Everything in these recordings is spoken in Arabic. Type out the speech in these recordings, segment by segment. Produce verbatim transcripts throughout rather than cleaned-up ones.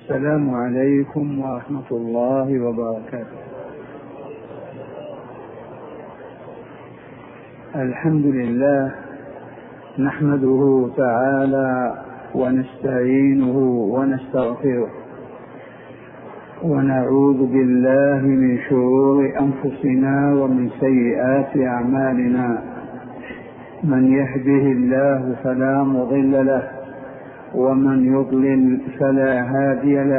السلام عليكم ورحمة الله وبركاته. الحمد لله نحمده تعالى ونستعينه ونستغفره ونعوذ بالله من شرور أنفسنا ومن سيئات أعمالنا. من يهده الله فلا مضل له ومن يضلل فلا هادي له،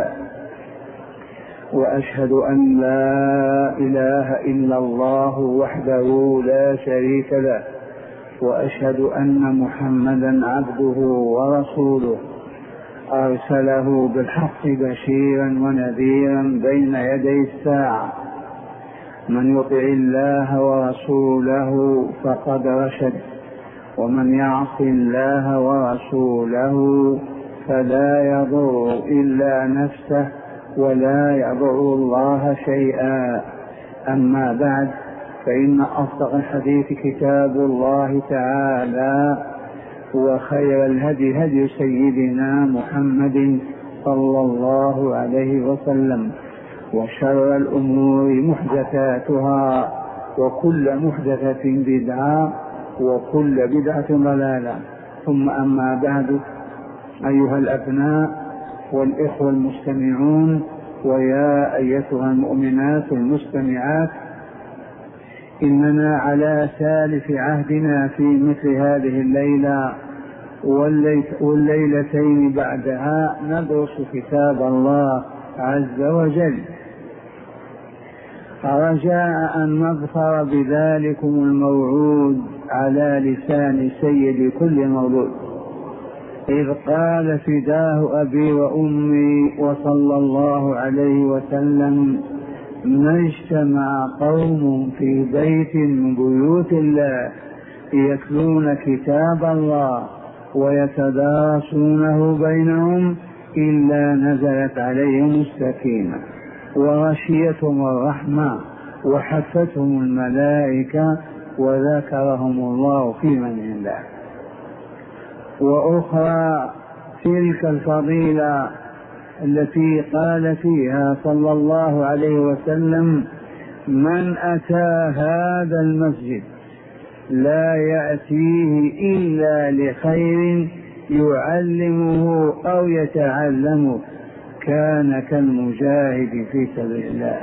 وأشهد أن لا إله إلا الله وحده لا شريك له، وأشهد أن محمدا عبده ورسوله أرسله بالحق بشيرا ونذيرا بين يدي الساعة. من يطع الله ورسوله فقد رشد، ومن يعص الله ورسوله فلا يضر إلا نفسه ولا يضر الله شيئا. أما بعد، فإن أصدق الحديث كتاب الله تعالى، وخير الهدي هدي سيدنا محمد صلى الله عليه وسلم، وشر الأمور محدثاتها، وكل محدثة بدعة، وكل بدعة ضلالة. ثم أما بعد، أيها الأبناء والإخوة المستمعون، ويا أيتها المؤمنات المستمعات، إننا على سالف عهدنا في مثل هذه الليلة والليلتين بعدها ندرس كتاب الله عز وجل، رجاء أن نظفر بذلكم الموعود على لسان سيد كل مولود، إذ قال فداه أبي وأمي وصلى الله عليه وسلم: ما اجتمع قوم في بيت من بيوت الله يتلون كتاب الله ويتدارسونه بينهم إلا نزلت عليهم السكينة وغشيتهم الرحمة وحفتهم الملائكة وذكرهم الله في من عنده. وأخرى تلك الفضيلة التي قال فيها صلى الله عليه وسلم: من أتى هذا المسجد لا يأتيه إلا لخير يعلمه أو يتعلمه كان كالمجاهد في سبيل الله.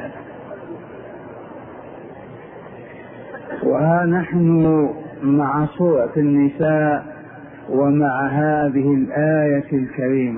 وها نحن مع سورة النساء ومع هذه الآية الكريمة،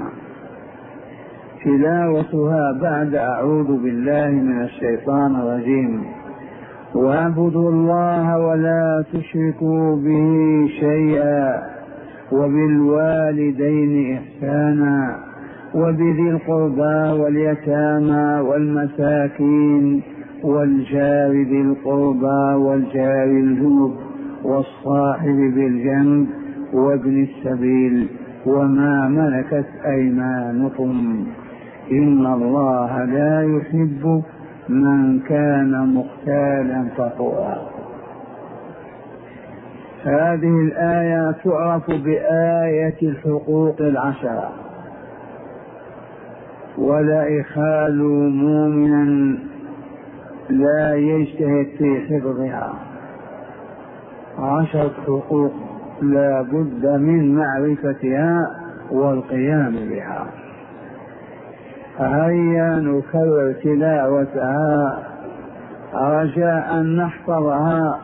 تلاوتها بعد أعوذ بالله من الشيطان الرجيم: واعبدوا الله ولا تشركوا به شيئا وبالوالدين إحسانا وبذي القربى واليتامى والمساكين والجار ذي القربى والجار الجنب والصاحب بالجنب وابن السبيل وما ملكت أيمانكم إن الله لا يحب من كان مختالا فخورا. هذه الآية تعرف بآية الحقوق العشرة، ولا يخال مؤمنا لا يجتهد في حفظها. عشرة حقوق لا بد من معرفتها والقيام بها. هيا نكرر تلاوتها رجاء أن نحفظها.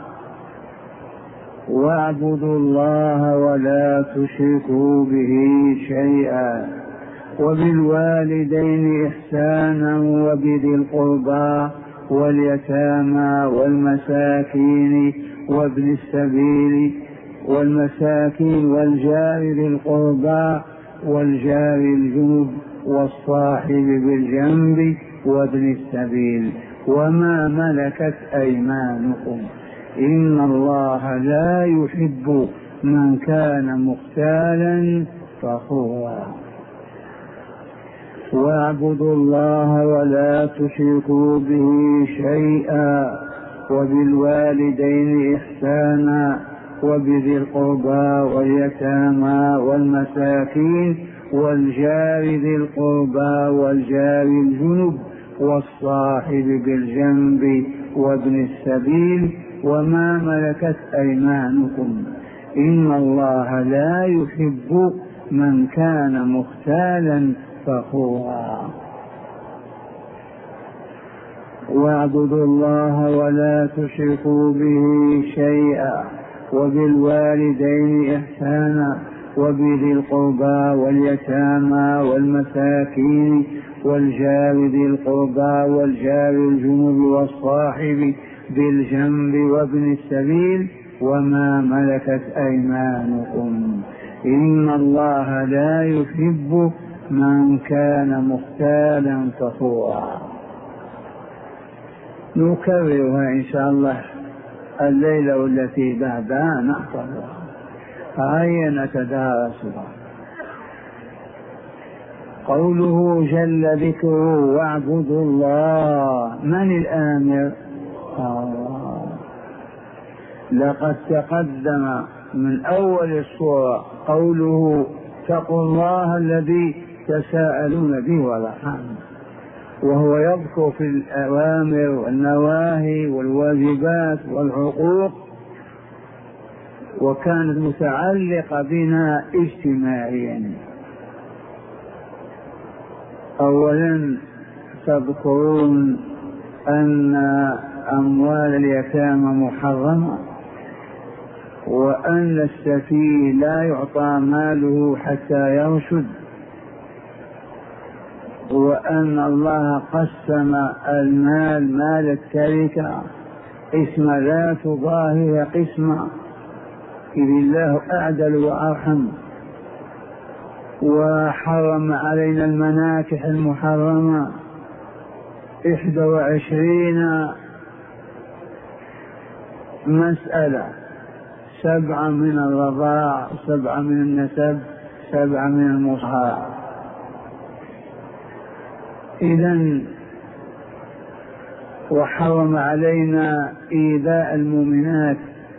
واعبدوا الله ولا تشركوا به شيئا وبالوالدين إحسانا وبذي القربى واليتامى والمساكين وابن السبيل والمساكين والجار ذي القربى والجار الجنب والصاحب بالجنب وابن السبيل وما ملكت أيمانكم إن الله لا يحب من كان مختالا فخورا. واعبدوا الله ولا تشركوا به شيئا وبالوالدين إحسانا وبذي القربى واليتامى والمساكين والجار ذي القربى والجار الجنب والصاحب بالجنب وابن السبيل وما ملكت أيمانكم إن الله لا يحب من كان مختالا فخورا. واعبدوا الله ولا تشركوا به شيئا وبالوالدين إحسانا وبذي القربى واليتامى والمساكين والجار ذي القربى والجار الجنب والصاحب بالجنب وابن السبيل وما ملكت أيمانكم إن الله لا يحب من كان مختالا فخورا. نكررها إن شاء الله الليلة التي بعدها نحفظها، هيا نتدارسها. قوله جل ذكره واعبدوا الله، من الآمر؟ الله. لقد تقدم من أول السورة قوله اتقوا الله الذي تساءلون به والأرحام، وهو يذكر في الأوامر والنواهي والواجبات والحقوق، وكانت متعلقة بنا اجتماعيا. أولا تذكرون أن أموال اليتامى محرمة، وأن السفيه لا يعطى ماله حتى يرشد، وأن الله قسم المال مال التركة قسم لا تضاهي قسمة، إذ الله أعدل وأرحم. وحرم علينا المناكح المحرمة إحدى وعشرين مسألة، سبعة من الرضاع، سبعة من النسب، سبعة من المصهار. إذن وحرم علينا إيذاء المؤمنات،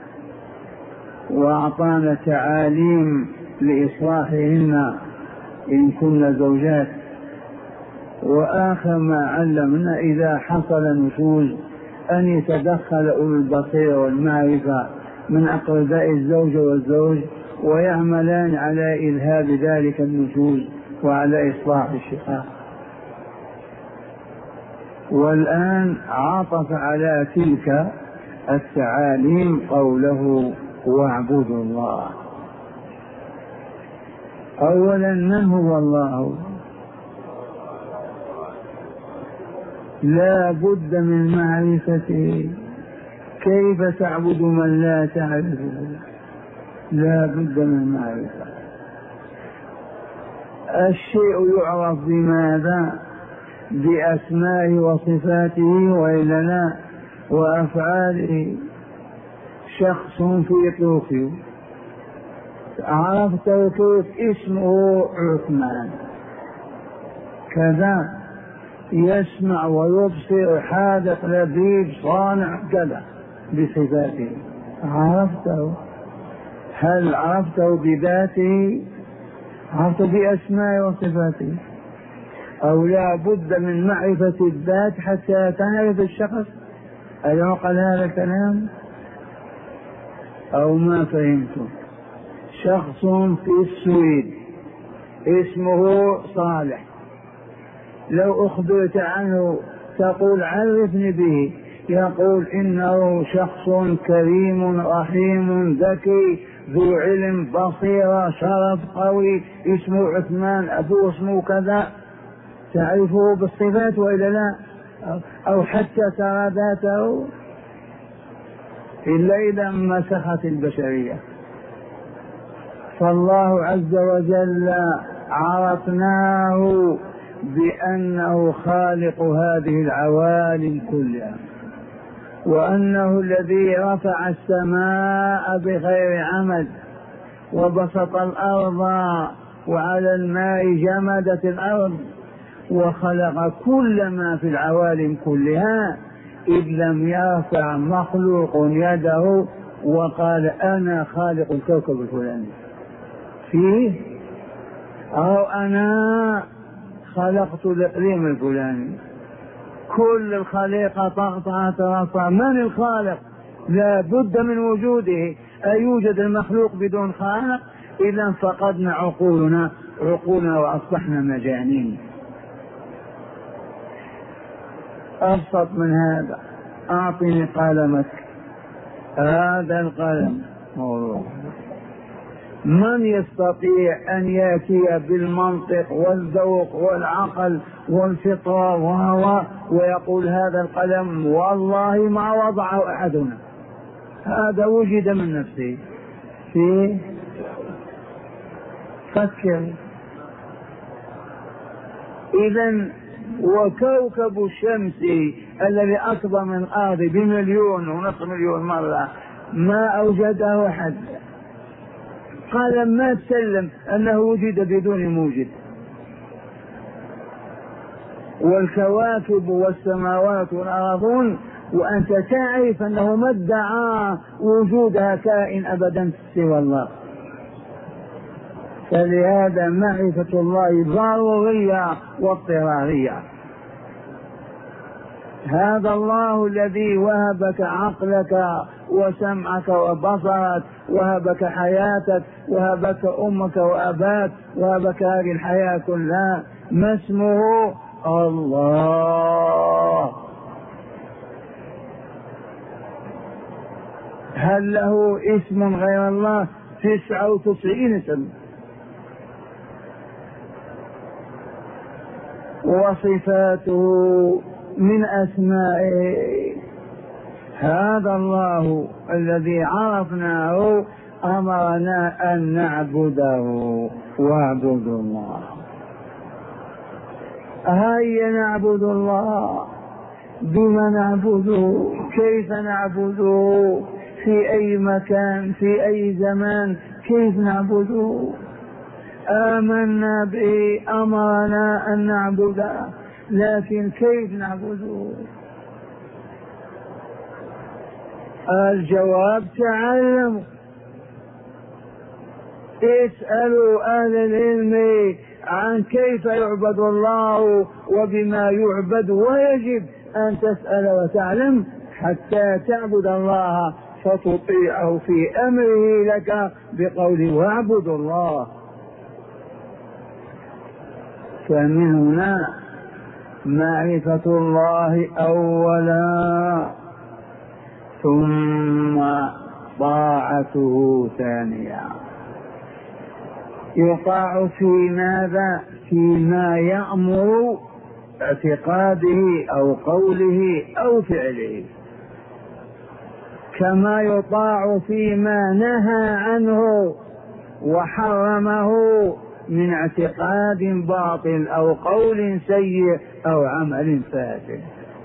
وأعطانا تعاليم لإصلاحهن إن كن زوجات. وآخر ما علمنا إذا حصل نشوز أن يتدخل أولو البصيرة والمعرفة من أقرباء الزوج والزوج ويعملان على إذهاب ذلك النشوز وعلى إصلاح الشقاق. والآن عطف على تلك التعاليم قوله واعبدوا الله. أولا من هو الله؟ لا بد من معرفته. كيف تعبد من لا تعرفه؟ لا بد من معرفة. الشيء يعرف بماذا؟ بأسمائه وصفاته وإلا لا، وأفعاله. شخص في طوكيو عرفته كيف؟ اسمه عثمان كذا، يسمع ويبصر، حاذق، لبيب، صانع، كذا، بصفاته عرفته. هل عرفته بذاته؟ عرفته بأسمائه وصفاته. أو لا بد من معرفة الذات حتى تعرف الشخص؟ أيعقل هذا الكلام أو ما فهمتم؟ شخص في السويد اسمه صالح، لو أخبرت عنه تقول عرفني به، يقول إنه شخص كريم رحيم ذكي ذو علم بصيرة شرف قوي، اسمه عثمان، أبوه اسمه كذا. تعرفه بالصفات وإلا لا؟ أو حتى ترى ذاته، إلا إذا مسخت البشرية. فالله عز وجل عرفناه بأنه خالق هذه العوالم كلها، وأنه الذي رفع السماء بغير عمد وبسط الأرض وعلى الماء جمدت الأرض، وخلق كل ما في العوالم كلها، إذ لم يرفع مخلوق يده وقال أنا خالق الكوكب الفلاني. فيه أو أنا خلقت الإقليم الفلاني، كل الخليقة تقطع رأسها، من الخالق؟ لا بد من وجوده. أيوجد المخلوق بدون خالق؟ إذا فقدنا عقولنا عقولنا وأصبحنا مجانين. أبسط من هذا، أعطني قلمك، هذا القلم موضوع. من يستطيع أن يأتي بالمنطق والذوق والعقل والفطرة وهو ويقول هذا القلم والله ما وضعه أحدنا، هذا وجد من نفسه؟ في فكر. إذن وكوكب الشمس الذي أكبر من الأرض بمليون ونصف مليون مرة ما أوجده أحد. قال ما تسلم أنه وجد بدون موجد. والكواكب والسماوات والأرضون وأنت تعرف أنه ما ادعى وجودها كائن أبدا سوى الله. فلهذا معرفة الله ضرورية واضطرارية. هذا الله الذي وهبك عقلك وسمعك وبصرك، وهبك حياتك، وهبك أمك وأباك، وهبك هذه الحياة كلها، ما اسمه؟ الله. هل له اسم غير الله؟ تسعة وتسعين اسم. وصفاته من أسمائه. هذا الله الذي عرفناه أمرنا أن نعبده، واعبدوا الله. هيا نعبد الله. بما نعبده؟ كيف نعبده؟ في أي مكان؟ في أي زمان؟ كيف نعبده؟ آمنا به، أمرنا أن نعبده، لكن كيف نعبده؟ الجواب تعلموا، اسألوا أهل العلم عن كيف يعبد الله وبما يعبد، ويجب أن تسأل وتعلم حتى تعبد الله فتطيعه في أمره لك بقوله واعبدوا الله. فمن هنا معرفة الله أولا، ثم طاعته ثانيا. يطاع في ماذا؟ فيما يأمر اعتقاده أو قوله أو فعله، كما يطاع فيما نهى عنه وحرمه من اعتقاد باطل أو قول سيء أو عمل فاسد.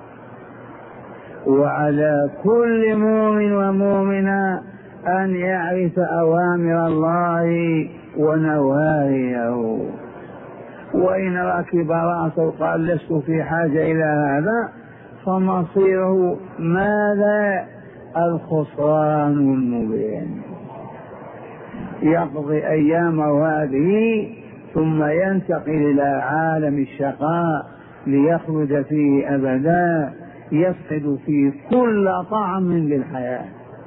وعلى كل مؤمن ومؤمنة أن يعرف أوامر الله ونواهيه. وإن ركب رأسه قال لست في حاجة إلى هذا، فمصيره ماذا؟ الخسران المبين. يقضي أيامه هذه ثم ينتقل إلى عالم الشقاء ليخلد فيه أبدا، يفقد فيه كل طعم للحياة.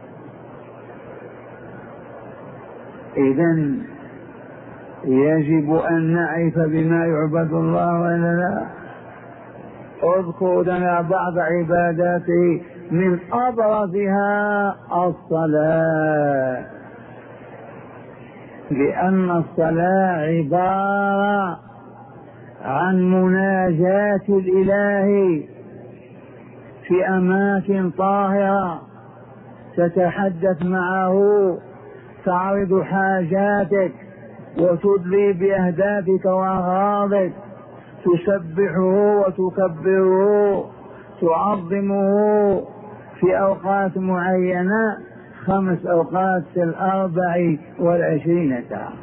إذن يجب أن نعرف بما يعبد الله ولا لا. اذكر لنا بعض عباداته، من أبرزها الصلاة، لأن الصلاة عبارة عن مناجاة الإله في أماكن طاهرة، تتحدث معه، تعرض حاجاتك وتدلي بأهدافك وأغراضك، تسبحه وتكبره، تعظمه في أوقات معينة، خمس أوقات في الأربع والعشرين ساعة،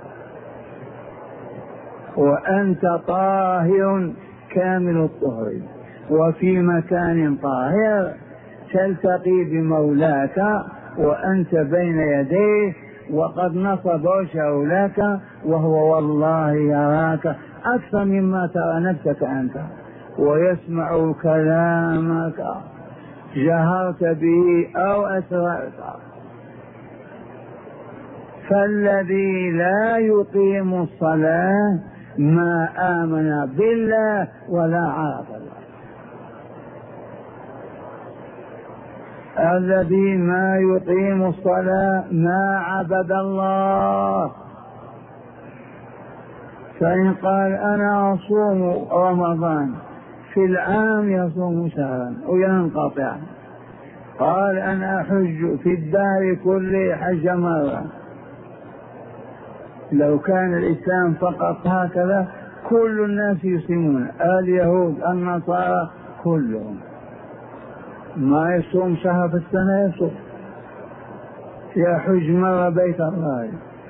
وأنت طاهر كامل الطهر وفي مكان طاهر، تلتقي بمولاك وأنت بين يديه وقد نصب وجهه لك وهو والله يراك أكثر مما ترى نفسك أنت، ويسمع كلامك جهرت به أو أسررت. فالذي لا يقيم الصلاة ما آمن بالله ولا عرف الله. الذي ما يقيم الصلاة ما عبد الله. فإن قال أنا أصوم رمضان في العام يصوم شهرا وينقطع، قال أنا أحج في الدهر كله حج مرة. لو كان الإسلام فقط هكذا كل الناس يصومون، اليهود النصارى كلهم ما يصوم شهر في السنة يصوم، يحج مرة بيت الله.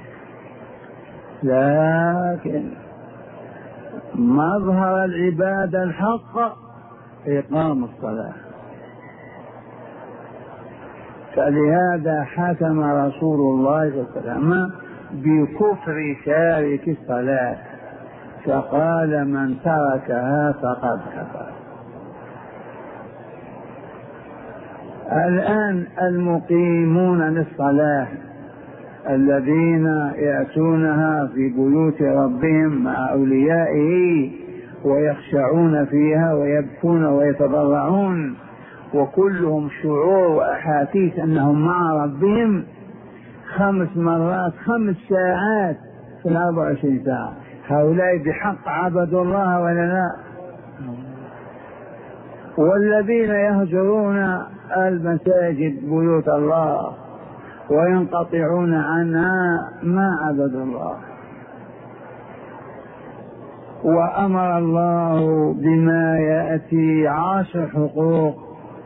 لكن مظهر العبادة الحق إقام الصلاة. فلهذا حكم رسول الله صلى الله عليه وسلم بكفر تارك الصلاة، فقال من تركها فقد كفر. الآن المقيمون للصلاة الذين يأتونها في بيوت ربهم مع أوليائه ويخشعون فيها ويبكون ويتضرعون وكلهم شعور وأحاسيس أنهم مع ربهم، خمس مرات خمس ساعات في الأربع وعشرين ساعة، هؤلاء بحق عبدوا الله ولا لا؟ والذين يهجرون المساجد بيوت الله وينقطعون عنها ما عبدوا الله. وأمر الله بما يأتي عشر حقوق،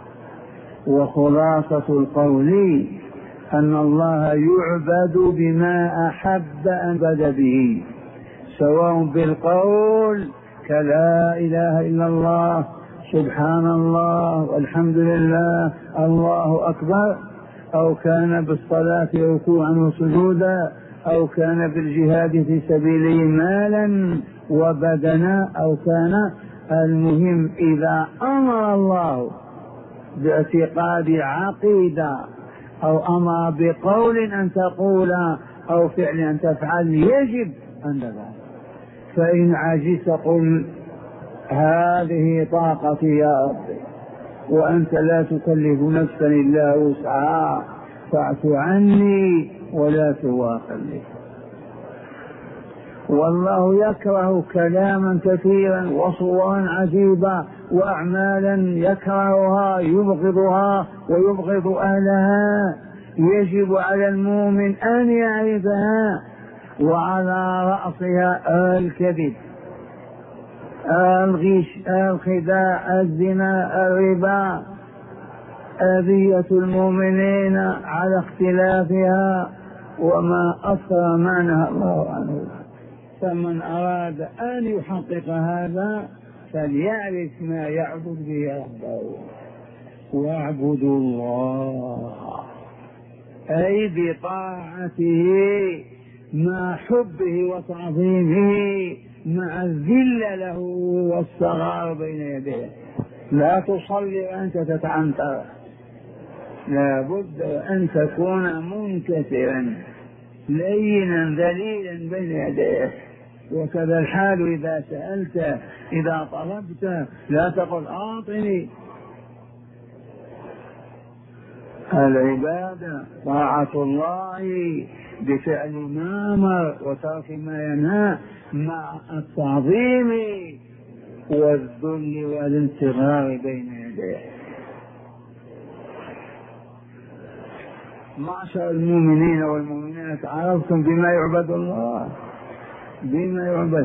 وخلاصة القول أن الله يعبد بما أحب أن يعبد به، سواء بالقول كلا إله إلا الله سبحان الله والحمد لله الله أكبر، أو كان بالصلاة ركوعا وسجودا، أو كان بالجهاد في سبيله مالا وبدنا، أو كان المهم إذا أمر الله باعتقاد عقيدة أو أمر بقول أن تقول أو فعل أن تفعل يجب أن تفعل. فإن عجزت قل هذه طاقتي يا ربي وأنت لا تكلف نفسا إلا وسعها فاعف عني ولا تواخذني. والله يكره كلاما كثيرا وصورا عجيبة وأعمالا يكرهها يبغضها ويبغض أهلها، يجب على المؤمن أن يعرفها، وعلى رأسها الكذب الغش الخداع الزنا الربا، أذية المؤمنين على اختلافها وما أكثر ما نهى الله عنه. فمن أراد أن يحقق هذا فليعرف ما يعبد به ربه. واعبدوا الله أي بطاعته مع حبه وتعظيمه مع الذل له والصغار بين يديه. لا تصلي وأنت تتعنتر، لا بد أن تكون منكسرا لينا ذليلا بين يديه. وكذا الحال إذا سألت إذا طلبت لا تقل أعطني. العبادة طاعة الله بفعل ما أمر وترك ما ينهى مع التعظيم والذل والانصغار بين يديه. معشر المؤمنين والمؤمنات، عرفتم بما يعبد الله؟ بما يعبد،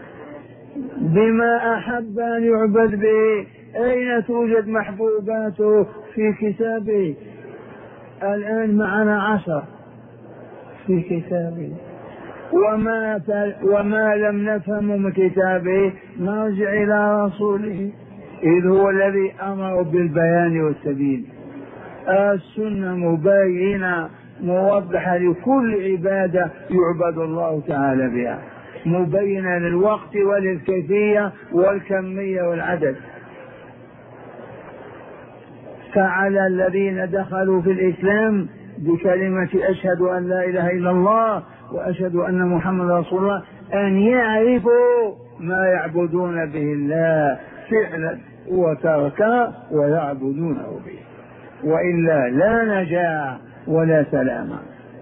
بما أحب أن يعبد به. أين توجد محبوباته؟ في كتابه. الآن معنا عشر في كتابه، وما, وما لم نفهم من كتابه نرجع إلى رسوله، إذ هو الذي أمر بالبيان والسبيل. السنة مبينة موضحة لكل عبادة يعبد الله تعالى بها، مبينة للوقت وللكيفية والكمية والعدد. فعلى الذين دخلوا في الإسلام بكلمة أشهد أن لا إله إلا الله وأشهد أن محمد رسول الله أن يعرفوا ما يعبدون به الله فعلا وتركا ويعبدونه به، وإلا لا نجاة ولا سلامة.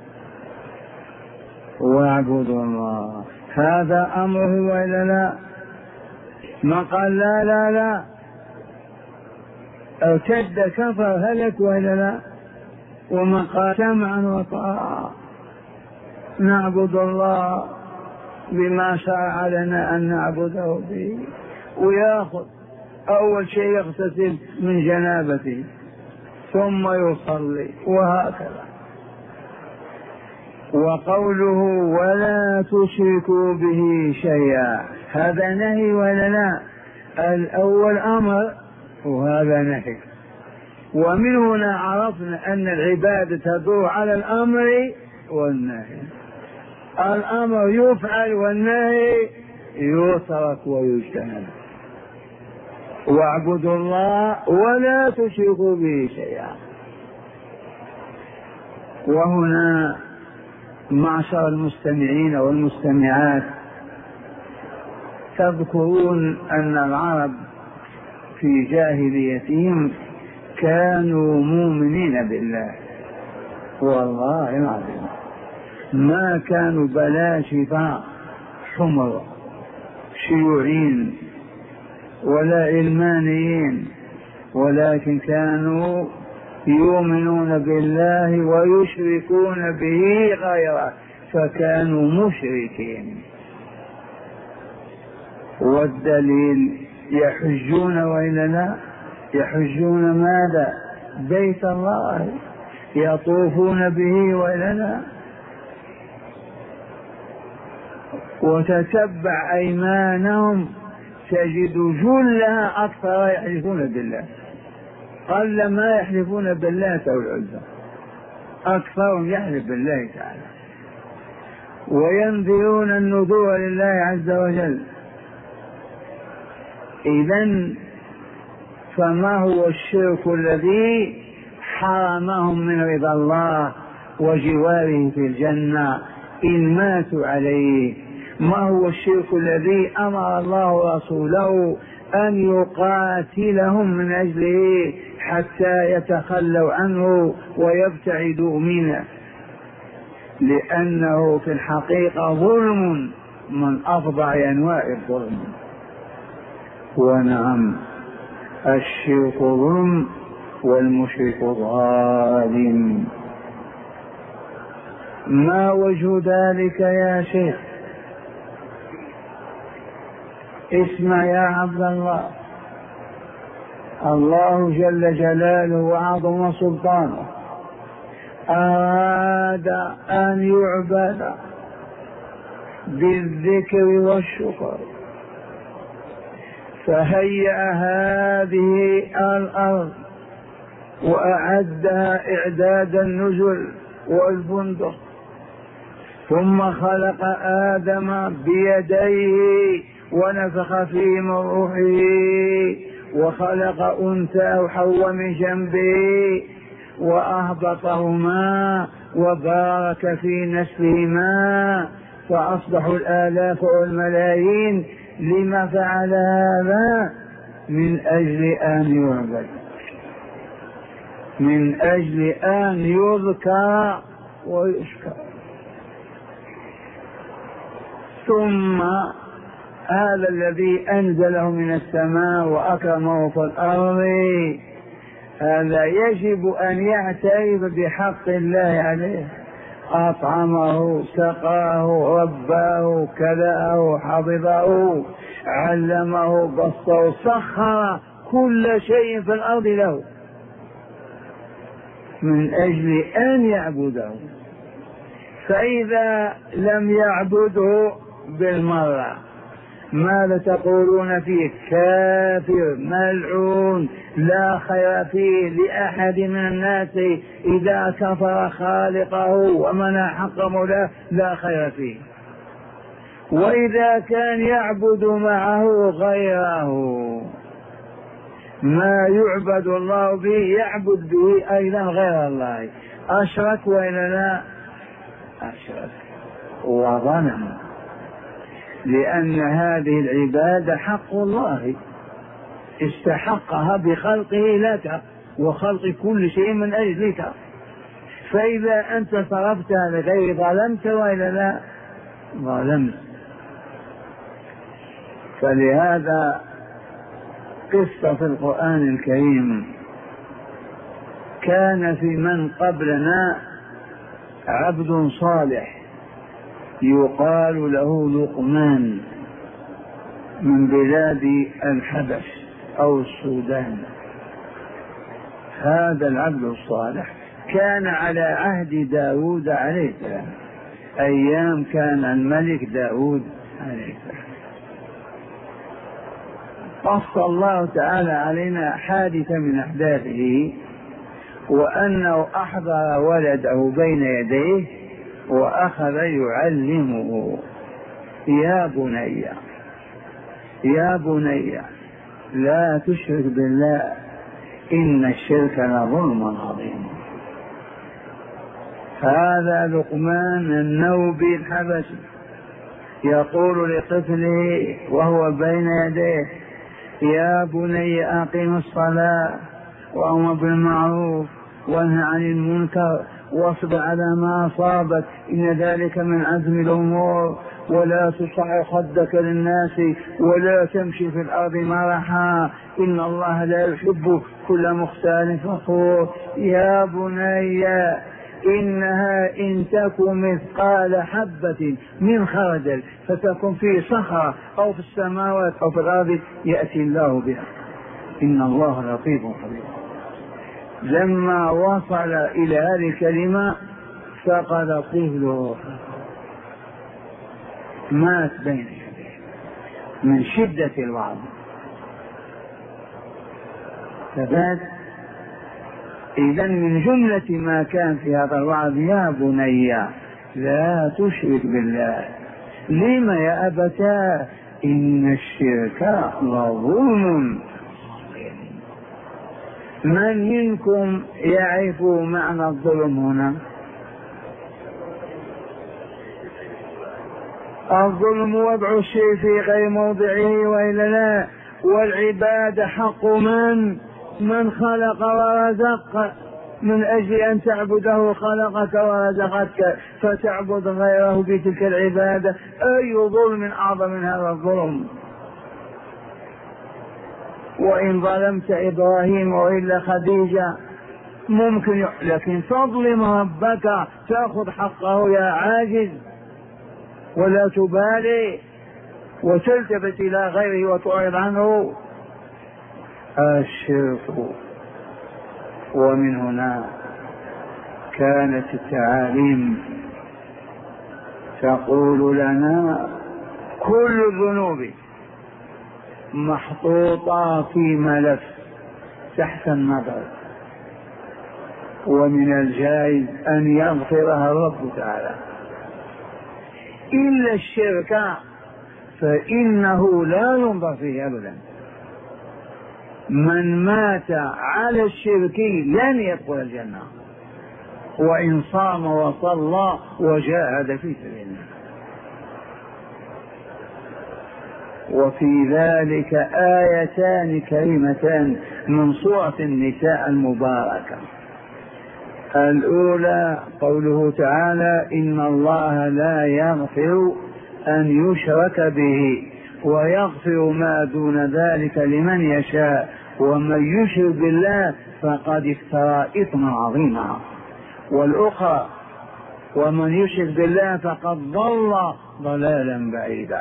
واعبدوا الله، هذا أمره وإلا لا؟ ما قال لا لا لا ارتد كفر هلك وإلا لا؟ وما قال سمعا وطاعة نعبد الله بما شرع لنا أن نعبده به، ويأخذ أول شيء يغتسل من جنابته ثم يصلي وهكذا. وقوله ولا تشركوا به شيئا هذا نهي ولا لا؟ الأول أمر وهذا نهي، ومن هنا عرفنا أن العبادة تدور على الأمر والنهي. الأمر يفعل والنهي يترك ويجتنب. واعبدوا الله ولا تشركوا به شيئا. وهنا معشر المستمعين والمستمعات، تذكرون أن العرب في جاهليتهم كانوا مؤمنين بالله، والله العظيم ما كانوا بلاشفة حمر شيوعين ولا علمانيين، ولكن كانوا يؤمنون بالله ويشركون به غيره، فكانوا مشركين. والدليل يحجون وإلا لا؟ يحجون ماذا؟ بيت الله، يطوفون به وإلا لا؟ وتتبع أيمانهم تجد جلها أكثر يحلفون بالله، قل ما يحلفون بالله والعزى، أكثرهم يحلف بالله تعالى، وينذرون النذور لله عز وجل. إذن فما هو الشرك الذي حرمهم من رضا الله وجواره في الجنة إن ماتوا عليه؟ ما هو الشرك الذي أمر الله رسوله أن يقاتلهم من أجله حتى يتخلوا عنه ويبتعدوا منه؟ لأنه في الحقيقة ظلم من أفظع أنواع الظلم. ونعم الشرك ظلم والمشرك ظالم. ما وجه ذلك يا شيخ؟ اسمع يا عبد الله، الله جل جلاله وعظم سلطانه أراد أن يعبد بالذكر والشكر، فهيأ هذه الأرض وأعدها إعداد النزل والبندق، ثم خلق آدم بيديه ونفخ فيه من روحه، وخلق أنثى وحواء من جنبه وأهبطهما وبارك في نسلهما فأصبحوا الآلاف والملايين. لما فعل هذا؟ من أجل أن يعبد، من أجل أن يذكر ويشكر. ثم هذا الذي أنزله من السماء وأكرمه في الأرض، هذا يجب أن يعترف بحق الله عليه، أطعمه سقاه رباه كلاه حفظه علمه بسطه سخر كل شيء في الأرض له من أجل أن يعبده. فإذا لم يعبده بالمرة ماذا تقولون فيه؟ كافر ملعون لا خير فيه لأحد من الناس إذا كفر خالقه ومنع حق مولاه لا خير فيه. وإذا كان يعبد معه غيره ما يعبد الله به يعبد به أيضا غير الله، أشرك وإلا لا؟ أشرك وظلم، لأن هذه العبادة حق الله استحقها بخلقه لك وخلق كل شيء من أجلك، فإذا أنت صرفتها لغير ظلمت وإلا لا؟ ظلمت. فلهذا قصة في القرآن الكريم كان في من قبلنا عبد صالح يقال له لقمان من بلاد الحبش أو السودان. هذا العبد الصالح كان على عهد داود عليه السلام، أيام كان الملك داود عليه السلام. قص الله تعالى علينا حادثة من أحداثه، وأنه أحضر ولده بين يديه وأخذ يعلمه: يا بني يا بني لا تشرك بالله إن الشرك لظلم عظيم. هذا لقمان النوبي الحبشي يقول لطفله وهو بين يديه: يا بني أقم الصلاة وأمر بالمعروف وانهى عن المنكر واصبر على ما أصابك إن ذلك من عزم الأمور، ولا تصعر خدك للناس ولا تمشي في الأرض مرحا إن الله لا يحب كل مختال فخور. يا بني إنها إن تكن مثقال حبة من خردل فتكن في صخرة أو في السماوات أو في الأرض يأتي الله بها إن الله لطيف خبير. لما وصل إلى هذه الكلمة فقد طفله مات بين يديه من شدة الوعظ. فبات إذا من جملة ما كان في هذا الوعظ: يا بني لا تشرك بالله. لما يا أبتاه؟ إن الشرك لظلم. من منكم يعرف معنى الظلم هنا؟ الظلم وضع الشيء في غير موضعه وإلا لا. والعبادة حق من من خلق ورزق، من أجل أن تعبده خلقك ورزقك فتعبد غيره بتلك العبادة. أي ظلم أعظم من هذا الظلم؟ وإن ظلمت إبراهيم وإلا خديجة ممكن، لكن تظلم ربك تأخذ حقه يا عاجز ولا تبالي وتلتفت إلى غيره وتعرض عنه. الشرك. ومن هنا كانت التعاليم تقول لنا: كل الذنوب محطوطة في ملف تحت النظر، ومن الجائز أن يغفرها الرب تعالى، إلا الشرك فإنه لا ينظر فيه أبدا. من مات على الشرك لن يدخل الجنة وإن صام وصلى وجاهد في سبيل الله. وفي ذلك آيتان كريمتان من سورة النساء المباركة. الأولى قوله تعالى: إن الله لا يغفر أن يشرك به ويغفر ما دون ذلك لمن يشاء ومن يشرك بالله فقد افترى إثما عظيما. والأخرى: ومن يشرك بالله فقد ضل ضلالا بعيدا.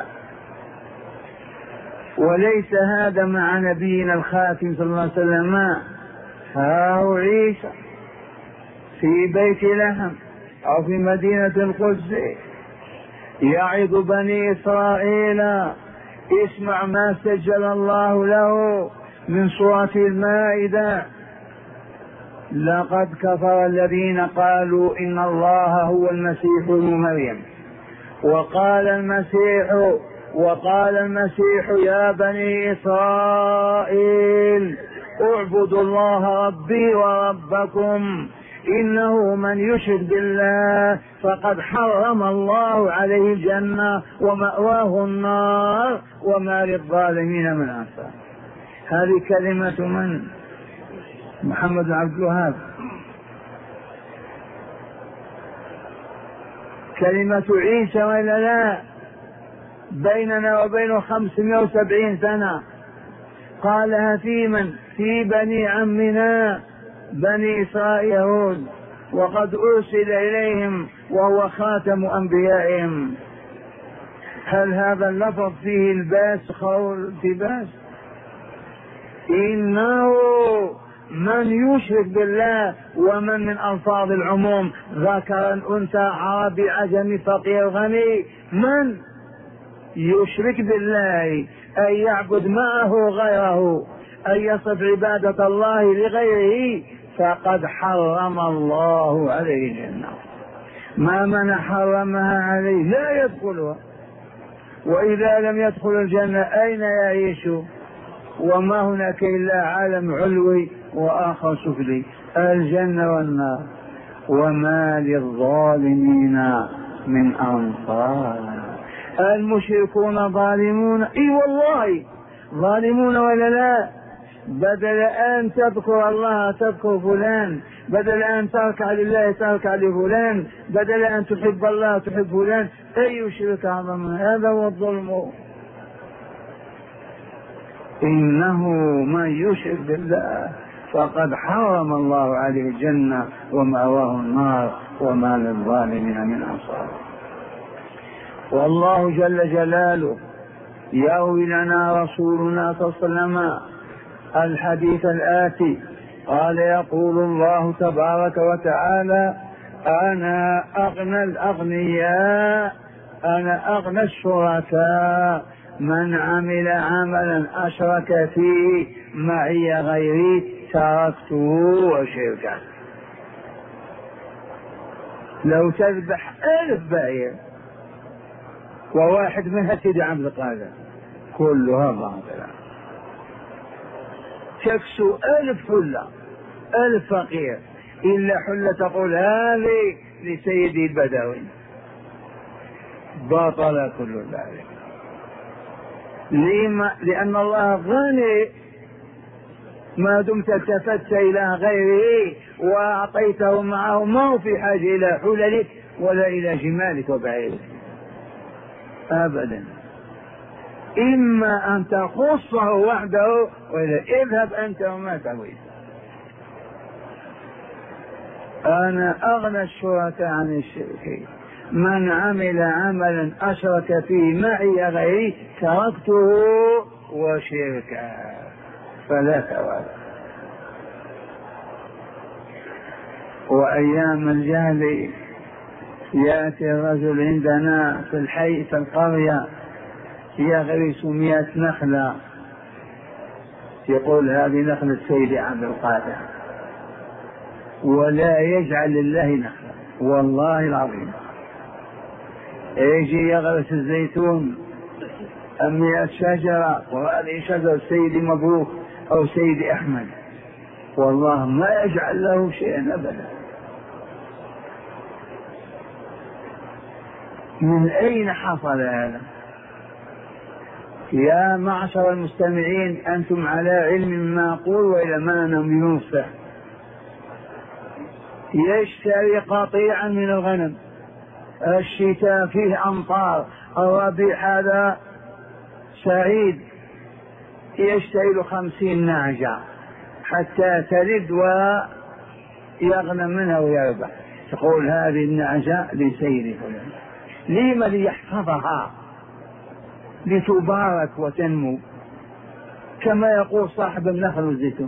وليس هذا مع نبينا الخاتم صلى الله عليه وسلم. هاو عيسى في بيت لحم أو في مدينة القدس يعظ بني إسرائيل اسمع ما سجل الله له من سورة المائدة: لقد كفر الذين قالوا إن الله هو المسيح ابن مريم وقال المسيح وقال المسيح يا بني إسرائيل اعبدوا الله ربي وربكم إنه من يشرك بالله فقد حرم الله عليه الجنة ومأواه النار وما للظالمين من أنصار. هذه كلمة من؟ محمد بن عبد الوهاب. كلمة عيسى ولا لا؟ بيننا وبينه خمسمائة وسبعين سنة. قالها في من؟ في بني عمنا بني إسرائيل يهود، وقد أرسل إليهم وهو خاتم أنبيائهم. هل هذا اللفظ فيه الباس خول التباس؟ إنه من يشرك بالله، ومن من ألفاظ العموم ذكرا أنثى عربي عجمي فقير غني، من يشرك بالله أن يعبد معه غيره، أن يصف عبادة الله لغيره، فقد حرم الله عليه الجنة. ما من حرمها عليه لا يدخلها، وإذا لم يدخل الجنة أين يعيش؟ وما هناك إلا عالم علوي وآخر سفلي، الجنة والنار، وما للظالمين من أنصار. المشركون ظالمون، اي والله ظالمون ولا لا؟ بدل ان تذكر الله تذكر فلان، بدل ان تركع لله تركع لفلان، بدل ان تحب الله تحب فلان. اي شرك اعظم؟ هذا هو الظلم. انه من يشرك بالله فقد حرم الله عليه الجنة ومأواه النار وما للظالمين من أنصار. والله جل جلاله يروي لنا رسولنا صلى الله عليه وسلم الحديث الآتي: قال يقول الله تبارك وتعالى: أنا أغنى الأغنياء أنا أغنى الشركاء من عمل عملا أشرك فيه معي غيري تركته وشركه. لو تذبح ألف بعير وواحد منها سيدي عبد القادر كلها باطلة، تكسو ألف حلة ألف فقير إلا حلة تقول هذه لسيدي البدوي، باطل كل ذلك. لما؟ لأن الله غني، ما دمت التفت إلى غيره وأعطيته معه ما هو في حاجة إلى حللك ولا إلى جمالك وبعيرك أبدا. إما أن تخصه وحده وإذا اذهب أنت وما تريد. أنا أغنى الشركاء عن الشرك من عمل عملا أشرك فيه معي غيري تركته وشركه فلا ثواب. وأيام الجهل يأتي الرجل عندنا في الحي في القرية يغرس مئة نخلة، يقول هذه نخلة سيدي عبد القادر، ولا يجعل لله نخلة والله العظيم. يجي يغرس الزيتون مئة شجرة وهذه شجرة سيدي مبروك أو سيدي أحمد، والله ما يجعل له شيئا أبدا. من أين حصل هذا؟ يا معشر المستمعين أنتم على علم ما أقول وإلى ما أنا بنصح. يشتري قطيعا من الغنم، الشتاء فيه أمطار، الربيع هذا سعيد، يشتري له خمسين نعجة حتى تلد ويغنم منها ويربح. تقول هذه النعجة لسيدي فلان، لما؟ ليحفظها لتبارك وتنمو كما يقول صاحب النخل والزيتون.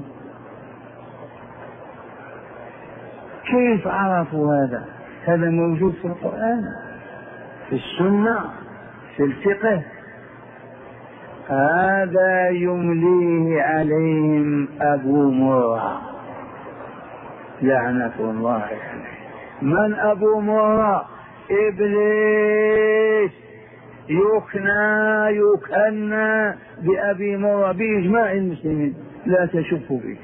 كيف عرفوا هذا؟ هذا موجود في القرآن، في السنة، في الفقه. هذا يمليه عليهم أبو مرة لعنة الله عليه. من أبو مرة؟ إبليس، يكنى يكنى بأبي مرة بإجماع المسلمين، لا تشكوا به.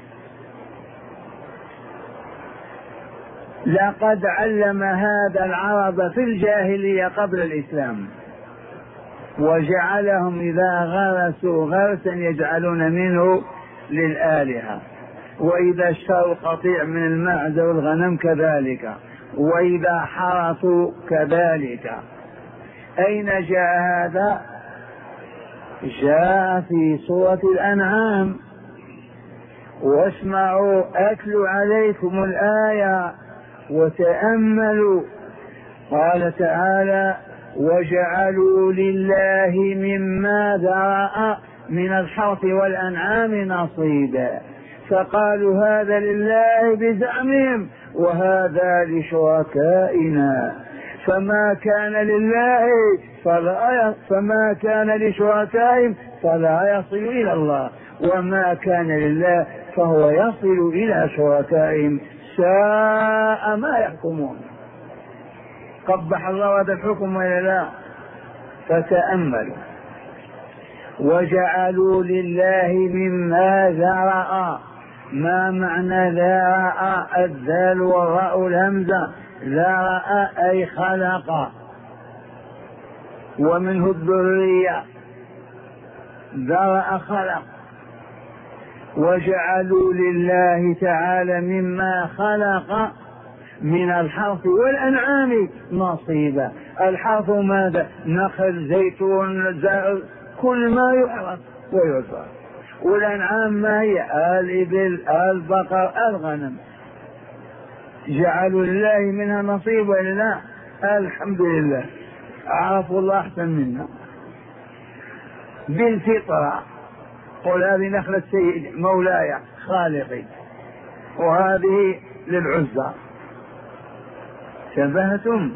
لقد علم هذا العرب في الجاهلية قبل الإسلام، وجعلهم إذا غرسوا غرسا يجعلون منه للآلهة، وإذا اشتروا قطيع من المعز والغنم كذلك، وإذا حرثوا كذلك. أين جاء هذا؟ جاء في سورة الأنعام. واسمعوا أتلو عليكم الآية وتأملوا. قال تعالى: وجعلوا لله مما ذرأ من الحرث والأنعام نصيبا، فقالوا هذا لله بزعمهم وهذا لشركائنا، فما كان لله فلا فما كان لشركائهم فلا يصل إلى الله، وما كان لله فهو يصل إلى شركائهم، ساء ما يحكمون. قبح الله هذا الحكم ولا لا؟ فتأملوا. وجعلوا لله مما ذرأ. ما معنى ذرأ؟ الذال والراء الهمزة. ذرأ أي خلق، ومنه الذرية. ذرأ خلق. وجعلوا لله تعالى مما خلق من الحرث والأنعام نصيبا. الحرث ماذا؟ نخل، زيتون، زرع، كل ما يحرث ويزرع. والأنعام ما هي؟ الإبل، البقر، الغنم. جعلوا لله منها نصيب ولا لا؟ الحمد لله، عرفوا الله أحسن منا. بالفطرة. قل هذه نخلة سيدي مولاي خالقي، وهذه للعزى. شبهتم.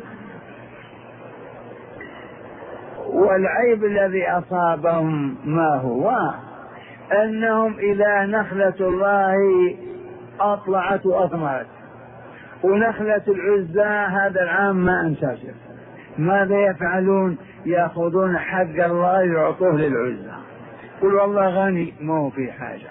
والعيب الذي أصابهم ما هو؟ أنهم إذا نخلة الله أطلعت وأثمرت ونخلة العزى هذا العام ما انتشر، ماذا يفعلون؟ يأخذون حق الله يعطوه للعزى. قل والله غني، ما هو في حاجة.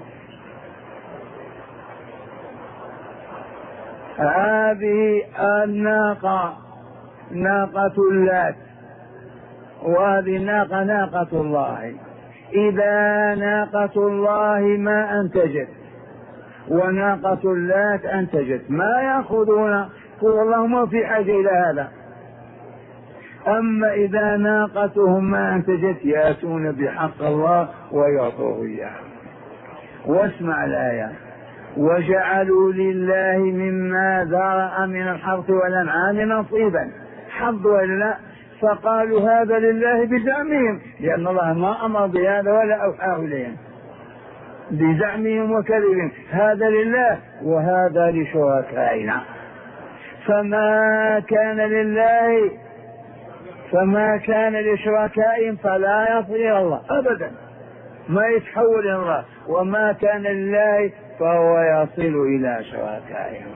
هذه الناقة ناقة اللات، وهذه الناقة ناقة الله. إذا ناقة الله ما أنتجت وناقة اللات أنتجت، ما يأخذون. قل والله ما في حاجة إلى هذا. أما إذا ناقتهم ما أنتجت يأتون بحق الله ويعطوه إياه. واسمع الآية: وجعلوا لله مما ذرأ من الحرث والأنعام نصيبا. حظ ولا؟ فقالوا هذا لله بزعمهم، لأن الله ما أمر بهذا ولا أوحاه إليهم، بزعمهم وكذبهم. هذا لله وهذا لشركائنا. فما كان لله فما كان لشركائهم فلا يصل إلى الله أبدا، ما يتحول إلى الله. وما كان لله فهو يصل إلى شركائهم.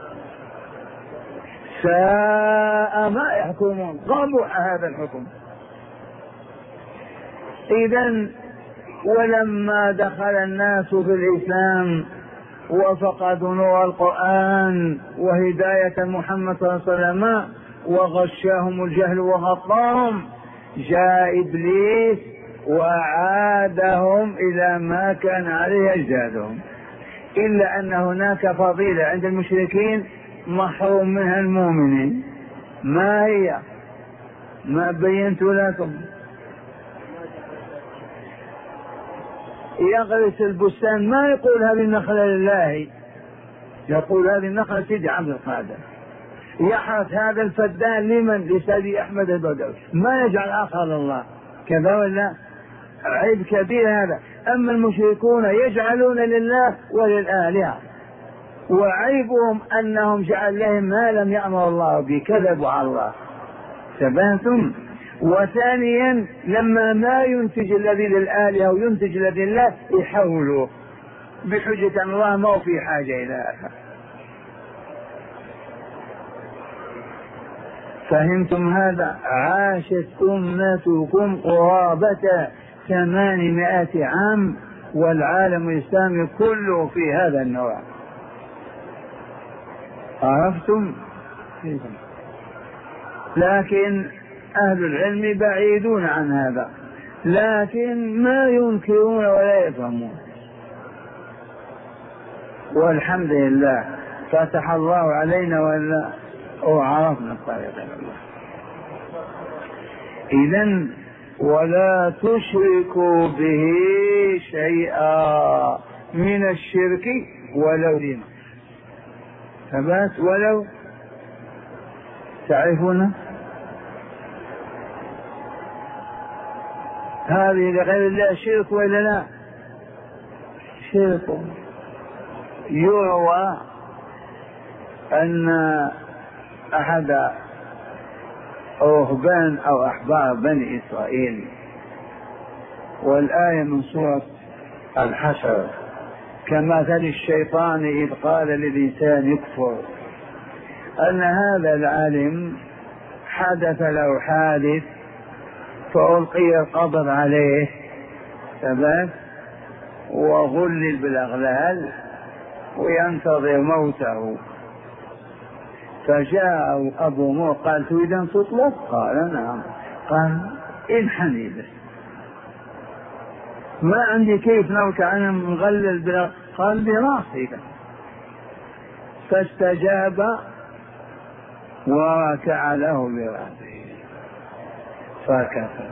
ساء ما يحكمون. قبح هذا الحكم. إذن ولما دخل الناس في الإسلام وفقدوا نور القرآن وهداية محمد صلى الله عليه وسلم وغشاهم الجهل وغطاهم، جاء إبليس وعادهم إلى ما كان عليه أجدادهم. إلا أن هناك فضيلة عند المشركين محروم منها المؤمنين. ما هي؟ ما بينت لكم. يغرس البستان ما يقول هذه النخلة لله، يقول هذه النخلة سيدي عبد القادر. يحرث هذا الفدان لمن؟ لسيدي أحمد البدوي، ما يجعل آخر لله. كذا ولا؟ عيب كبير هذا. أما المشركون يجعلون لله وللآلهة، وعيبهم أنهم جعل لهم ما لم يأمر الله به، كذبوا على الله. تبهتم. وثانيا لما ما ينتج الذي للآلهة وينتج الذي لله يحولوه بحجة أن الله ما هو في حاجة إلى هذا. فهمتم هذا؟ عاشت أمتكم قرابة ثمانمائة عام والعالم الإسلامي كله في هذا النوع. عرفتم؟ لكن أهل العلم بعيدون عن هذا، لكن ما ينكرون ولا يفهمون، والحمد لله فتح الله علينا ولا وعرفنا الطريق إلى الله. إذن ولا تشركوا به شيئا من الشرك ولو دين ثبات ولو تعرفون هذه لغير الله شرك ولا لا؟ شرك. يروى أن أحد رهبان أو أحبار بني إسرائيل، والآية من سورة الحشر، كمثل الشيطان إذ قال للإنسان يكفر، أن هذا العالم حدث له حادث فألقي القبض عليه ثبات وغلل بالأغلال وينتظر موته. فجاء أبو مو قال تريد أن تطلق؟ قال نعم. قال انحني بس، ما عندي كيف نركع أنا مغلل بالأغلال. قال براسك. فاستجاب وركع له براسه فكفر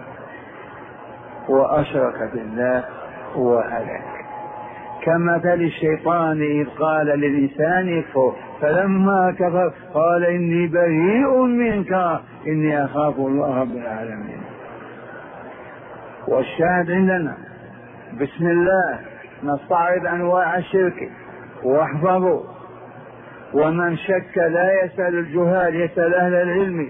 وأشرك بالله وهلك. كمثل الشيطان إذ قال للإنسان يكفر فلما كفر قال إني بريء منك إني أخاف الله رب العالمين. والشاهد عندنا بسم الله نستعرض أنواع الشرك واحفظوا، ومن شك لا يسأل الجهال يسأل أهل العلم.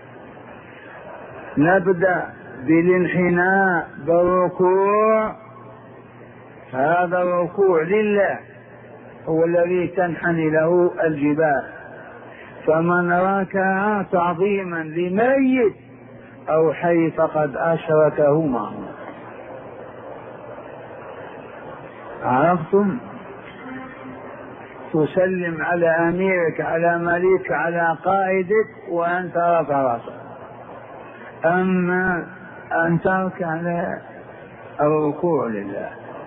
نبدأ بالانحناء بالركوع. هذا الركوع لله هو الذي تنحني له الجبال، فمن ركع تعظيما لميت أو حي فقد أشركه معه. عرفتم؟ تسلم على أميرك على مليك على قائدك وأنت رافع راسك، أما أن تركع على الركوع لله.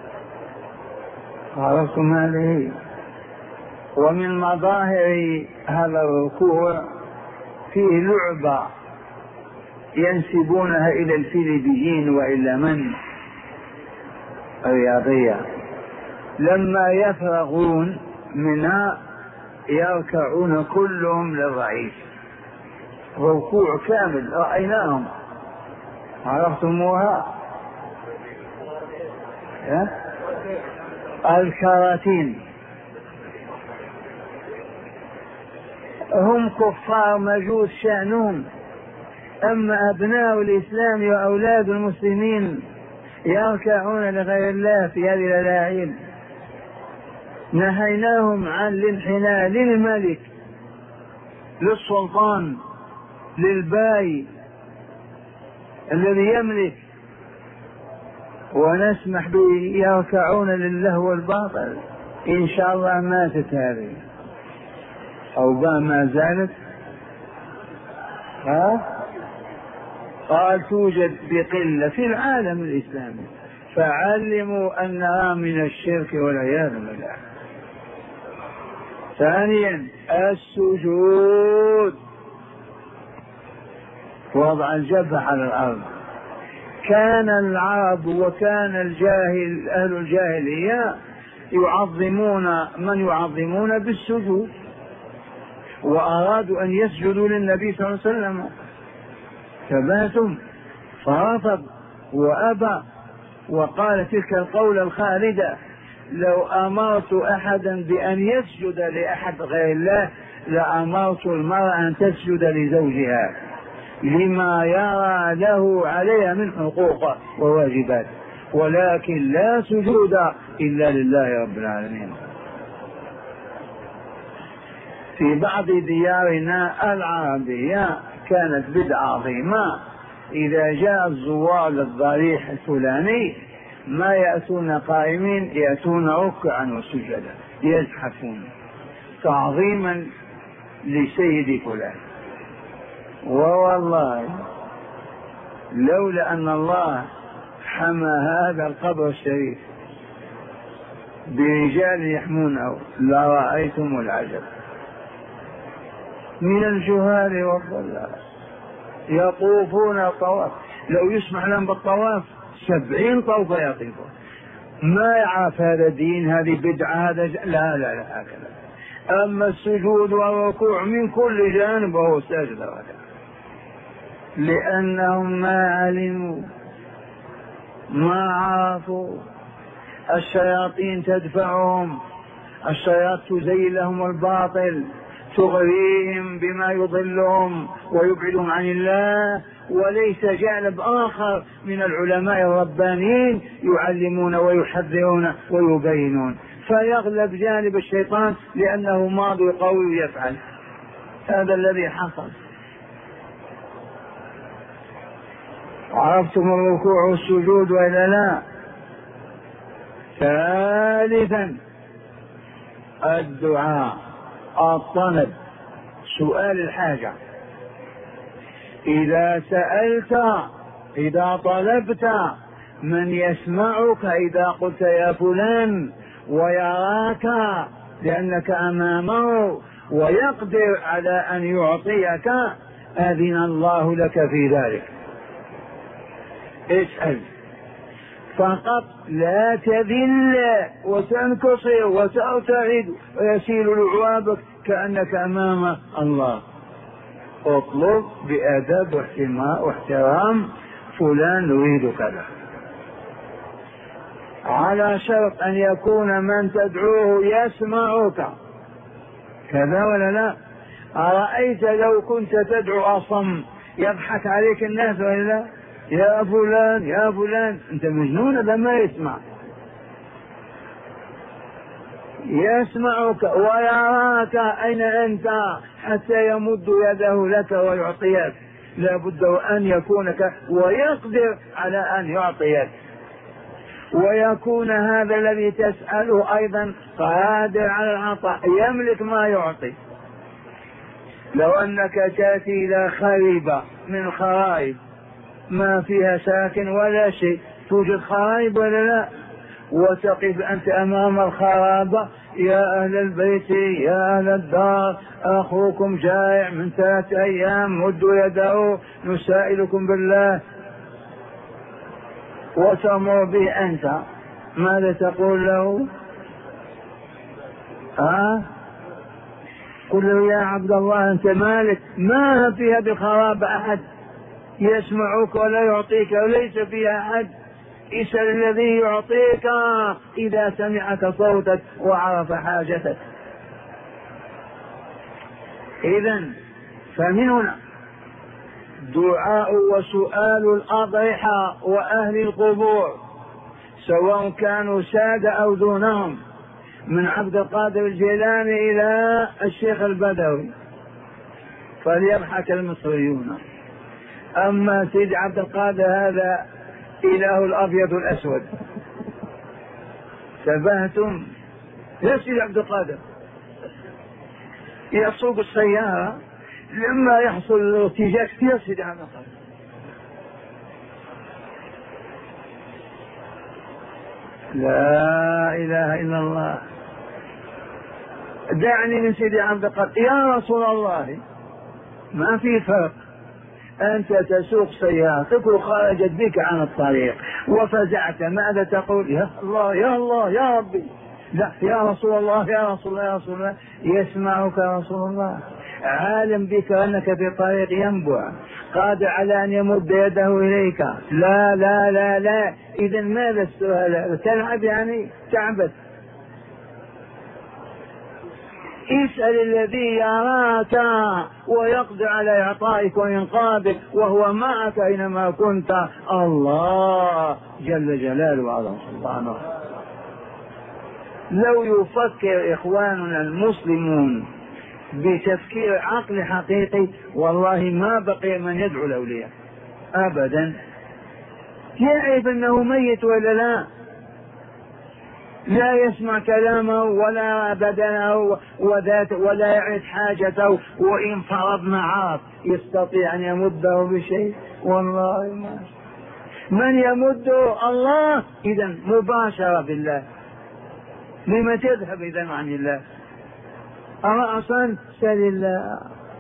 عرفتم هذه؟ ومن مظاهر هذا الركوع فيه لعبة ينسبونها إلى الفيلبيين وإلى من الرياضية، لما يفرغون منها يركعون كلهم للرئيس ركوع كامل رأيناهم. عرفتموها؟ الكراتين هم كفار مجوس شأنهم، أما أبناء الإسلام وأولاد المسلمين يركعون لغير الله في هذه الألاعيب. نهيناهم عن الانحناء للملك للسلطان للباي الذي يملك، ونسمح به يركعون لله والباطل. إن شاء الله ماتت هذه أو ما زالت. ها؟ قال توجد بقلة في العالم الإسلامي، فعلموا أنها من الشرك والعياذ بالله. ثانيا السجود، وضع الجبهة على الأرض. كان العرب وكان الجاهل أهل الجاهلية يعظمون من يعظمون بالسجود، وأرادوا أن يسجدوا للنبي صلى الله عليه وسلم فباتم فرفض وأبى، وقال تلك القول الخالدة: لو أمرت أحدا بأن يسجد لأحد غير الله لأمرت المرأة أن تسجد لزوجها. لما يرى له عليها من حقوق وواجبات، ولكن لا سجود إلا لله رب العالمين. في بعض ديارنا العربية كانت بدعة عظيمة، إذا جاء الزوار للضريح الفلاني ما يأتون قائمين، يأتون ركعا وسجدا يزحفون تعظيما لسيد فلان. ووالله لولا أن الله حمى هذا القبر الشريف برجال يحمونه لرأيتم العجب من الجهال والضلال يطوفون الطواف. لو يسمح لهم بالطواف سبعين طوفة يطيفون، ما يعرف هذا دين، هذه بدعة، هذا ج... لا لا لا هكذا. أما السجود والركوع من كل جانب وهو ساجد هذا، لأنهم ما علموا ما عرفوا. الشياطين تدفعهم، الشياطين تزين لهم الباطل، تغريهم بما يضلهم ويبعدهم عن الله، وليس جانب آخر من العلماء الربانيين يعلمون ويحذرون ويبينون، فيغلب جانب الشيطان لأنه ماضي قوي يفعل. هذا الذي حصل. عرفتم الركوع والسجود وإلا لا؟ ثالثا الدعاء، الطلب، سؤال الحاجة. إذا سألت، إذا طلبت من يسمعك، إذا قلت يا فلان ويراك لأنك أمامه ويقدر على أن يعطيك، أذن الله لك في ذلك. اسأل فقط، لا تذل وتنكسر وترتعد ويسيل لعوابك كأنك أمام الله. اطلب بأدب واحترام، فلان نريد كذا، على شرط أن يكون من تدعوه يسمعك. كذا ولا لا؟ أرأيت لو كنت تدعو أصم يضحك عليك الناس ولا لا؟ يا فلان يا فلان، أنت مجنون، هذا ما يسمع. يسمعك ويراك أين أنت حتى يمد يده لك ويعطيك. لا بد أن يكونك ويقدر على أن يعطيك، ويكون هذا الذي تسأله أيضا قادر على العطاء، يملك ما يعطي. لو أنك تأتي إلى خريبة من الخرائب ما فيها ساكن ولا شيء، توجد خرائب ولا لا؟ وتقف أنت أمام الخرابة، يا أهل البيت يا أهل الدار، أخوكم جائع من ثلاثة أيام، مدوا يده نسائلكم بالله، وتمر به أنت، ماذا تقول له؟ ها؟ قل له يا عبد الله أنت مالك، ما في هذه الخرابة أحد يسمعك ولا يعطيك وليس فيها أحد. اسأل الذي يعطيك إذا سمعك صوتك وعرف حاجتك. إذن فمن هنا دعاء وسؤال الأضرحة وأهل القبور، سواء كانوا سادة أو دونهم، من عبد القادر الجيلاني إلى الشيخ البدوي، فليضحك المصريون. أما سيد عبد القادر هذا إله الأبيض الأسود. تبهتم يا سيد عبد القادر يسوق السيارة لما يحصل ارتجاج يا سيد عبد القادر. لا إله إلا الله. دعني من سيد عبد القادر يا رسول الله، ما في فرق، أنت تسوق سيارتك وخرجت بك عن الطريق وفزعت، ماذا تقول؟ يا الله يا الله يا ربي. لا، يا رسول الله يا رسول الله يا رسول الله. يسمعك رسول الله، عالم بك أنك في طريق ينبع، قادر على أن يمد يده إليك. لا لا لا لا. إذا ماذا السؤال؟ تلعب يعني تعبث. اسأل الذي يراك ويقدر على إعطائك وإنقاذك وهو معك أينما كنت، الله جل جلاله وعظمه سبحانه. لو يفكر إخواننا المسلمون بتفكير عقل حقيقي والله ما بقي من يدعو الأولياء أبدا. يعرف أنه ميت ولا لا، لا يسمع كلامه ولا بدنه وذاته ولا يعرف حاجته، وإن فرضنا عرف يستطيع أن يمده بشيء؟ والله ما. من يمده؟ الله. إذا مباشرة بالله. لما تذهب إذا عن الله؟ رأسا سل الله.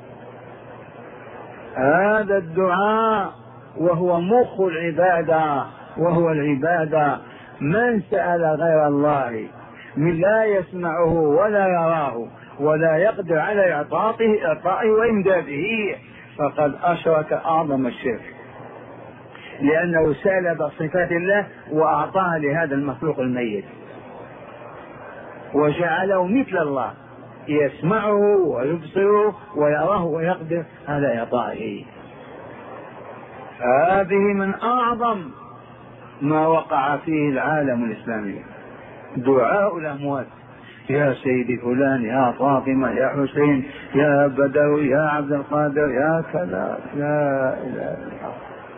هذا الدعاء وهو مخ العبادة، وهو العبادة. من سأل غير الله من لا يسمعه ولا يراه ولا يقدر على إعطائه إعطائه وإمداده فقد أشرك أعظم الشرك، لأنه سلب صفات الله وأعطاها لهذا المخلوق الميت وجعله مثل الله يسمعه ويبصره ويراه ويقدر على إعطائه. هذه من أعظم ما وقع فيه العالم الإسلامي، دعاء الأموات. يا سيدي فلان، يا فاطمة، يا حسين، يا بدوي، يا عبد القادر، يا كذا. لا إله إلا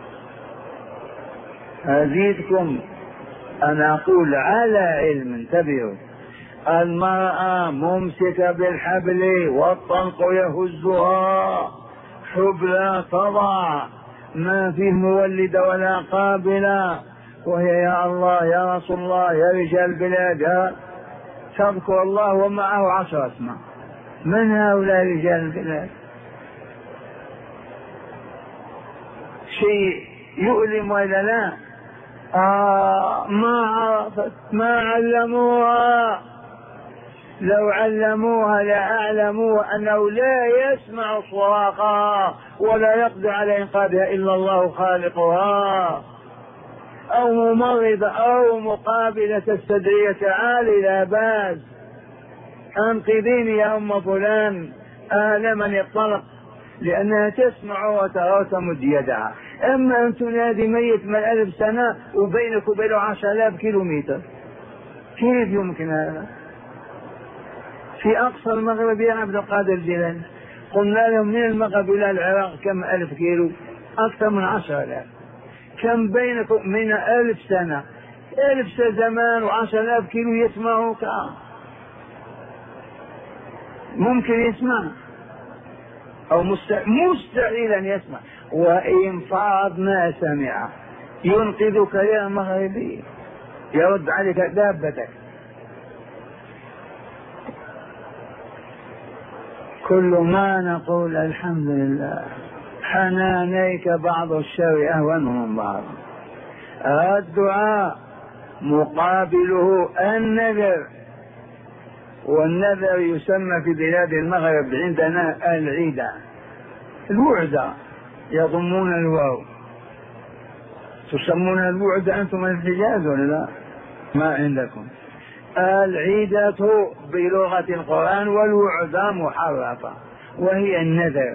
الله. أزيدكم أن أقول على علم، انتبهوا، المرأة ممسكة بالحبل والطلق يهزها، حبلى تضع، ما فيه مولدة ولا قابلة، وهي يا الله يا رسول الله يا رجال البلاد تذكر الله ومعه عشر اسماء. من هؤلاء رجال البلاد؟ شيء يؤلم ولا لا؟ آه ما عرفت، ما علموها. لو علموها لأعلموا أنه لا يسمع صراخها ولا يقدر على إنقاذها إلا الله خالقها. أو ممرضة أو مقابلة تستدعي تعالي لا بأس، أنقذيني يا أم فلان، آلمني الطلق، لأنها تسمع وترى وتمد يدها. أما أن تنادي ميت من ألف سنة وبينك وبينه عشر آلاف كيلو متر، كيف يمكن هذا؟ في أقصى المغرب يا عبد القادر الجيلاني قلنا لهم من المغرب إلى العراق كم ألف كيلو؟ أكثر من عشر آلاف. كم بينكم من ألف سنة؟ ألف سنة زمان وعشر آلاف كيلو يسمعوك. ممكن يسمع أو مستحيل أن يسمع. وإن فرض ما سمع ينقذك يا مغربي، يرد عليك دابتك. كل ما نقول الحمد لله، حنانيك بعض الشر أهون من بعض. الدعاء مقابله النذر، والنذر يسمى في بلاد المغرب عندنا العيدة، الوعدة، يضمون الواو. تسمون الوعدة أنتم الحجاز ولا لا؟ ما عندكم. العيدة بلغة القرآن والوعدة محرفة، وهي النذر.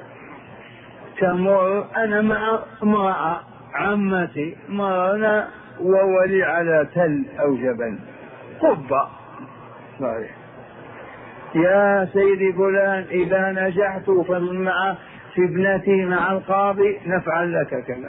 تمر أنا مع امرأة عمتي مرنا وولي على تل أو جبل قبة، صحيح، يا سيدي فلان إذا نجحت فمع في ابنتي مع القاضي نفعل لك كذا.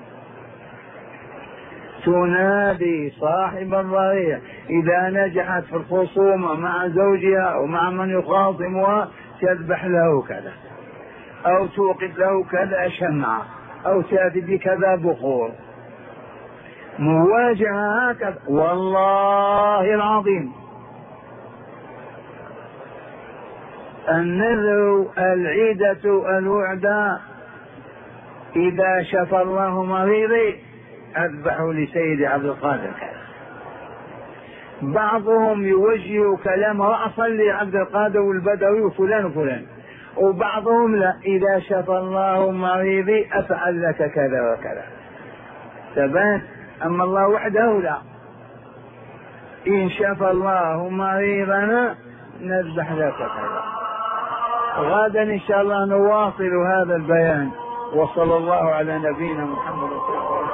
تنادي صاحب الضريح إذا نجحت في الخصومة مع زوجها ومع من يخاصمها تذبح له كذا، أو توقد له كذا شمعة، أو تأتي بكذا بخور. مواجهة هكذا والله العظيم. النذر العيدة الوعدة، إذا شفى الله مريضي أذبحوا لسيدي عبد القادر كذا. بعضهم يوجه كلام رأسا لعبد القادر والبدوي وفلان وفلان، وبعضهم لا، إذا شفى الله مريضي أفعل لك كذا وكذا. ثبات. أما الله وحده لا. إن شفى الله مريضنا نذبح ذاك الحيوان. غدا إن شاء الله نواصل هذا البيان. وصلى الله على نبينا محمد صلى الله عليه وسلم.